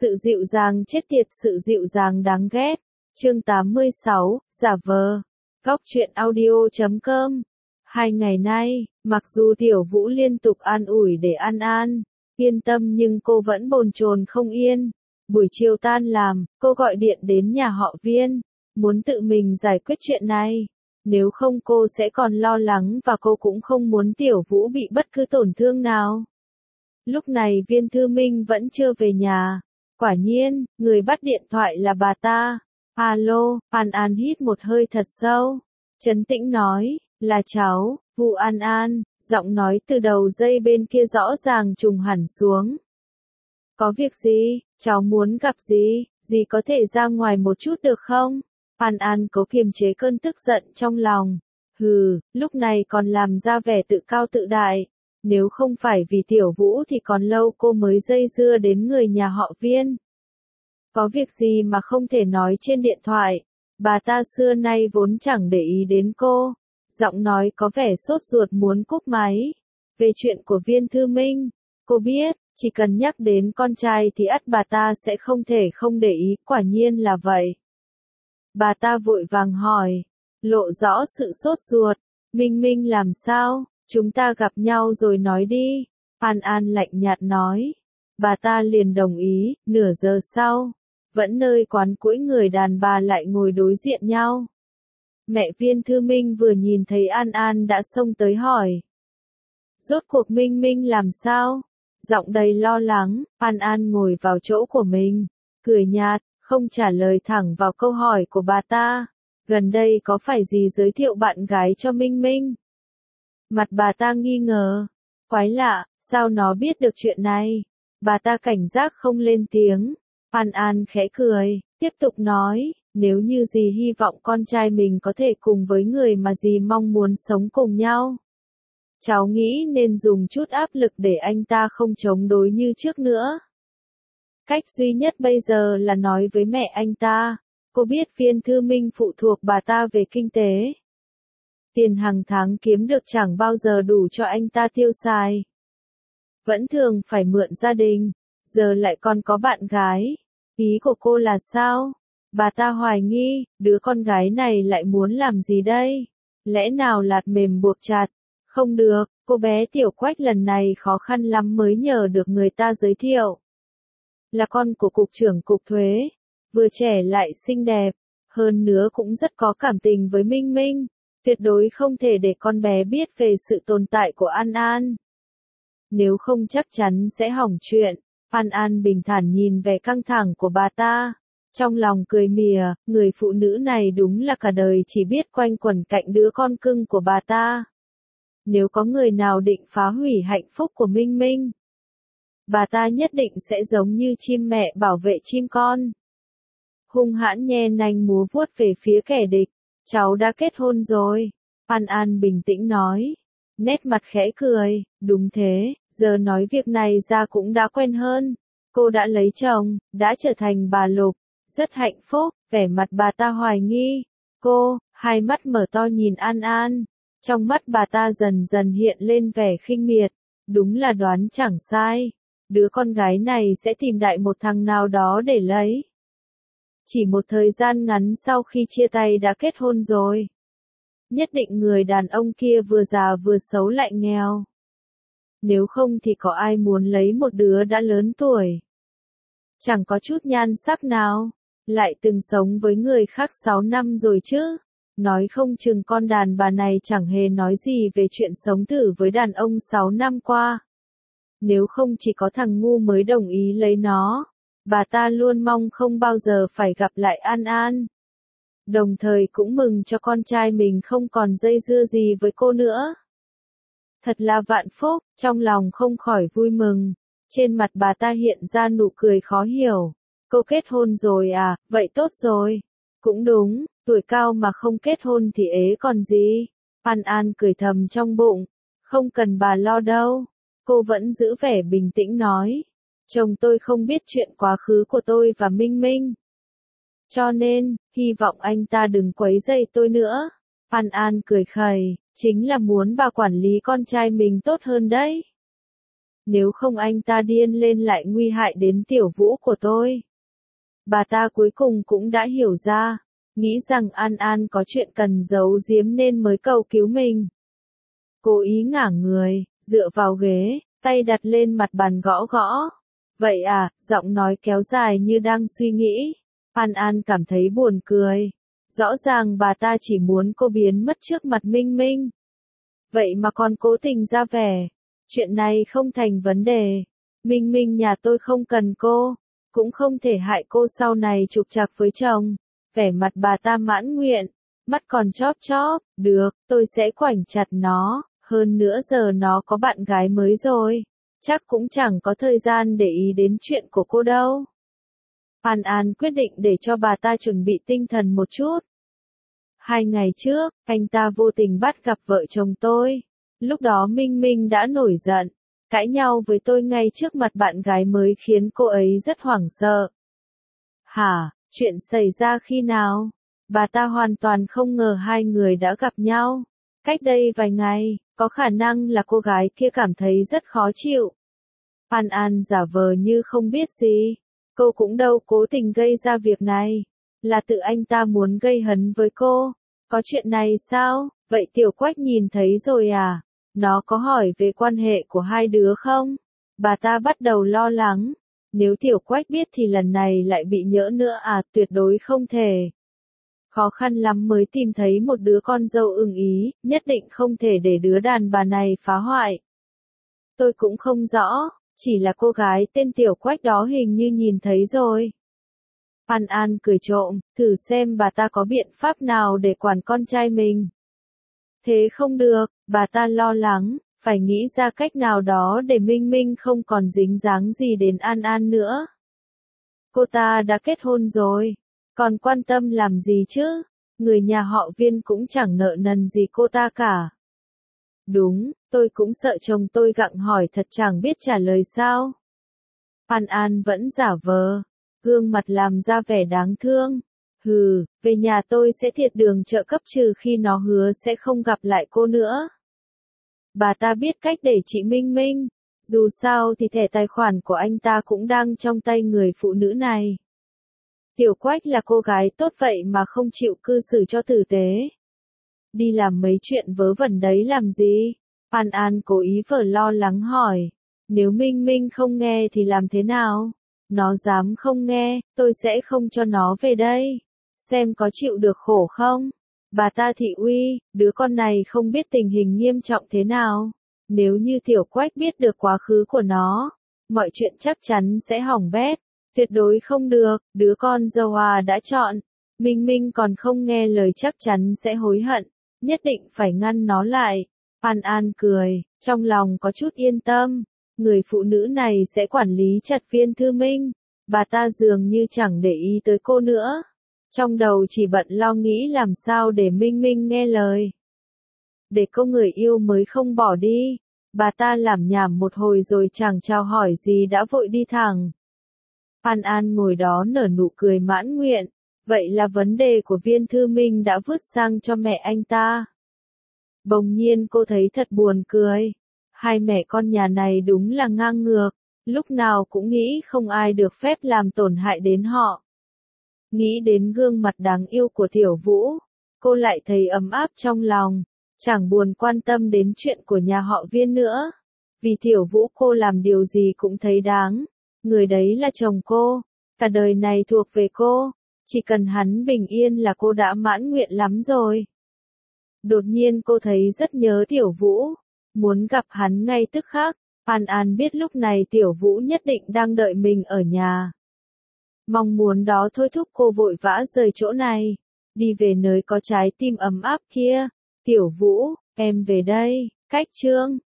Sự dịu dàng chết tiệt, sự dịu dàng đáng ghét. Chương 86, giả vờ. Góc truyện audio.com. 2 ngày nay, mặc dù Tiểu Vũ liên tục an ủi để An An yên tâm nhưng cô vẫn bồn chồn không yên. Buổi chiều tan làm, cô gọi điện đến nhà họ Viên, muốn tự mình giải quyết chuyện này. Nếu không cô sẽ còn lo lắng và cô cũng không muốn Tiểu Vũ bị bất cứ tổn thương nào. Lúc này Viên Thư Minh vẫn chưa về nhà. Quả nhiên, người bắt điện thoại là bà ta. Alo, An An hít một hơi thật sâu. Trấn tĩnh nói, là cháu, Vu An An, giọng nói từ đầu dây bên kia rõ ràng trùng hẳn xuống. Có việc gì, cháu muốn gặp dì có thể ra ngoài một chút được không? An An cố kiềm chế cơn tức giận trong lòng. Lúc này còn làm ra vẻ tự cao tự đại. Nếu không phải vì Tiểu Vũ thì còn lâu cô mới dây dưa đến người nhà họ Viên. Có việc gì mà không thể nói trên điện thoại. Bà ta xưa nay vốn chẳng để ý đến cô. Giọng nói có vẻ sốt ruột muốn cúp máy. Về chuyện của Viên Thư Minh, cô biết, chỉ cần nhắc đến con trai thì ắt bà ta sẽ không thể không để ý, quả nhiên là vậy. Bà ta vội vàng hỏi, lộ rõ sự sốt ruột, Minh Minh làm sao, chúng ta gặp nhau rồi nói đi. An An lạnh nhạt nói. Bà ta liền đồng ý, nửa giờ sau, vẫn nơi quán cũi người đàn bà lại ngồi đối diện nhau. Mẹ Viên Thư Minh vừa nhìn thấy An An đã xông tới hỏi. Rốt cuộc Minh Minh làm sao? Giọng đầy lo lắng, An An ngồi vào chỗ của mình, cười nhạt, không trả lời thẳng vào câu hỏi của bà ta. Gần đây có phải dì giới thiệu bạn gái cho Minh Minh? Mặt bà ta nghi ngờ. Quái lạ, sao nó biết được chuyện này? Bà ta cảnh giác không lên tiếng. An An khẽ cười, tiếp tục nói, nếu như dì hy vọng con trai mình có thể cùng với người mà dì mong muốn sống cùng nhau. Cháu nghĩ nên dùng chút áp lực để anh ta không chống đối như trước nữa. Cách duy nhất bây giờ là nói với mẹ anh ta. Cô biết Viên Thư Minh phụ thuộc bà ta về kinh tế. Tiền hàng tháng kiếm được chẳng bao giờ đủ cho anh ta tiêu xài. Vẫn thường phải mượn gia đình, giờ lại còn có bạn gái. Ý của cô là sao? Bà ta hoài nghi, đứa con gái này lại muốn làm gì đây? Lẽ nào lạt mềm buộc chặt? Không được, cô bé Tiểu Quách lần này khó khăn lắm mới nhờ được người ta giới thiệu. Là con của cục trưởng cục thuế, vừa trẻ lại xinh đẹp, hơn nữa cũng rất có cảm tình với Minh Minh. Tuyệt đối không thể để con bé biết về sự tồn tại của An An. Nếu không chắc chắn sẽ hỏng chuyện. An An bình thản nhìn vẻ căng thẳng của bà ta. Trong lòng cười mỉa, người phụ nữ này đúng là cả đời chỉ biết quanh quẩn cạnh đứa con cưng của bà ta. Nếu có người nào định phá hủy hạnh phúc của Minh Minh, bà ta nhất định sẽ giống như chim mẹ bảo vệ chim con. Hung hãn nhe nanh múa vuốt về phía kẻ địch. Cháu đã kết hôn rồi. An An bình tĩnh nói. Nét mặt khẽ cười, đúng thế, giờ nói việc này ra cũng đã quen hơn. Cô đã lấy chồng, đã trở thành bà Lục, rất hạnh phúc, vẻ mặt bà ta hoài nghi. Cô, hai mắt mở to nhìn An An. Trong mắt bà ta dần dần hiện lên vẻ khinh miệt. Đúng là đoán chẳng sai. Đứa con gái này sẽ tìm đại một thằng nào đó để lấy. Chỉ một thời gian ngắn sau khi chia tay đã kết hôn rồi. Nhất định người đàn ông kia vừa già vừa xấu lại nghèo. Nếu không thì có ai muốn lấy một đứa đã lớn tuổi. Chẳng có chút nhan sắc nào. Lại từng sống với người khác 6 năm rồi chứ. Nói không chừng con đàn bà này chẳng hề nói gì về chuyện sống thử với đàn ông 6 năm qua. Nếu không chỉ có thằng ngu mới đồng ý lấy nó. Bà ta luôn mong không bao giờ phải gặp lại An An. Đồng thời cũng mừng cho con trai mình không còn dây dưa gì với cô nữa. Thật là vạn phúc, trong lòng không khỏi vui mừng. Trên mặt bà ta hiện ra nụ cười khó hiểu. Cô kết hôn rồi à, vậy tốt rồi. Cũng đúng, tuổi cao mà không kết hôn thì ế còn gì. An An cười thầm trong bụng. Không cần bà lo đâu. Cô vẫn giữ vẻ bình tĩnh nói. Chồng tôi không biết chuyện quá khứ của tôi và Minh Minh. Cho nên, hy vọng anh ta đừng quấy rầy tôi nữa. An An cười khẩy, chính là muốn bà quản lý con trai mình tốt hơn đấy. nếu không anh ta điên lên lại nguy hại đến Tiểu Vũ của tôi. Bà ta cuối cùng cũng đã hiểu ra, nghĩ rằng An An có chuyện cần giấu giếm nên mới cầu cứu mình. Cố ý ngả người, dựa vào ghế, tay đặt lên mặt bàn gõ gõ. Vậy à, giọng nói kéo dài như đang suy nghĩ. An An cảm thấy buồn cười. Rõ ràng bà ta chỉ muốn cô biến mất trước mặt Minh Minh. Vậy mà còn cố tình ra vẻ. Chuyện này không thành vấn đề. Minh Minh nhà tôi không cần cô. Cũng không thể hại cô sau này trục trặc với chồng. Vẻ mặt bà ta mãn nguyện. Mắt còn chóp chóp. Được, tôi sẽ khoảnh chặt nó. Hơn nữa giờ nó có bạn gái mới rồi. Chắc cũng chẳng có thời gian để ý đến chuyện của cô đâu. An An quyết định để cho bà ta chuẩn bị tinh thần một chút. 2 ngày trước, anh ta vô tình bắt gặp vợ chồng tôi. Lúc đó Minh Minh đã nổi giận, cãi nhau với tôi ngay trước mặt bạn gái mới khiến cô ấy rất hoảng sợ. Hả, chuyện xảy ra khi nào? Bà ta hoàn toàn không ngờ hai người đã gặp nhau. Cách đây vài ngày, có khả năng là cô gái kia cảm thấy rất khó chịu. An An giả vờ như không biết gì. Cô cũng đâu cố tình gây ra việc này. Là tự anh ta muốn gây hấn với cô. Có chuyện này sao? Vậy Tiểu Quách nhìn thấy rồi à? Nó có hỏi về quan hệ của hai đứa không? Bà ta bắt đầu lo lắng. Nếu Tiểu Quách biết thì lần này lại bị nhỡ nữa à, tuyệt đối không thể. Khó khăn lắm mới tìm thấy một đứa con dâu ưng ý, nhất định không thể để đứa đàn bà này phá hoại. Tôi cũng không rõ, chỉ là cô gái tên Tiểu Quách đó hình như nhìn thấy rồi. An An cười trộm, thử xem bà ta có biện pháp nào để quản con trai mình. Thế không được, bà ta lo lắng, phải nghĩ ra cách nào đó để Minh Minh không còn dính dáng gì đến An An nữa. Cô ta đã kết hôn rồi, còn quan tâm làm gì chứ, người nhà họ Viên cũng chẳng nợ nần gì cô ta cả. Đúng, tôi cũng sợ chồng tôi gặng hỏi thật chẳng biết trả lời sao. An An vẫn giả vờ, gương mặt làm ra vẻ đáng thương. Hừ, về nhà tôi sẽ thiệt đường trợ cấp trừ khi nó hứa sẽ không gặp lại cô nữa. Bà ta biết cách để chị Minh Minh, dù sao thì thẻ tài khoản của anh ta cũng đang trong tay người phụ nữ này. Tiểu Quách là cô gái tốt vậy mà không chịu cư xử cho tử tế. Đi làm mấy chuyện vớ vẩn đấy làm gì? An An cố ý vờ lo lắng hỏi. Nếu Minh Minh không nghe thì làm thế nào? Nó dám không nghe, tôi sẽ không cho nó về đây. Xem có chịu được khổ không? Bà ta thị uy, đứa con này không biết tình hình nghiêm trọng thế nào. Nếu như Tiểu Quách biết được quá khứ của nó, mọi chuyện chắc chắn sẽ hỏng bét. Tuyệt đối không được, đứa con dâu đã chọn. Minh Minh còn không nghe lời chắc chắn sẽ hối hận. Nhất định phải ngăn nó lại. An An cười, trong lòng có chút yên tâm. Người phụ nữ này sẽ quản lý chặt Viên Thư Minh. Bà ta dường như chẳng để ý tới cô nữa. Trong đầu chỉ bận lo nghĩ làm sao để Minh Minh nghe lời. Để cô người yêu mới không bỏ đi. Bà ta lảm nhảm một hồi rồi chẳng chào hỏi gì đã vội đi thẳng. An An ngồi đó nở nụ cười mãn nguyện. Vậy là vấn đề của Viên Thư Minh đã vứt sang cho mẹ anh ta. Bỗng nhiên cô thấy thật buồn cười. Hai mẹ con nhà này đúng là ngang ngược. Lúc nào cũng nghĩ không ai được phép làm tổn hại đến họ. Nghĩ đến gương mặt đáng yêu của Tiểu Vũ, cô lại thấy ấm áp trong lòng. Chẳng buồn quan tâm đến chuyện của nhà họ Viên nữa. Vì Tiểu Vũ cô làm điều gì cũng thấy đáng. Người đấy là chồng cô. Cả đời này thuộc về cô. Chỉ cần hắn bình yên là cô đã mãn nguyện lắm rồi. Đột nhiên cô thấy rất nhớ Tiểu Vũ. Muốn gặp hắn ngay tức khắc. An An biết lúc này Tiểu Vũ nhất định đang đợi mình ở nhà. Mong muốn đó thôi thúc cô vội vã rời chỗ này. Đi về nơi có trái tim ấm áp kia. Tiểu Vũ, em về đây. Cách chương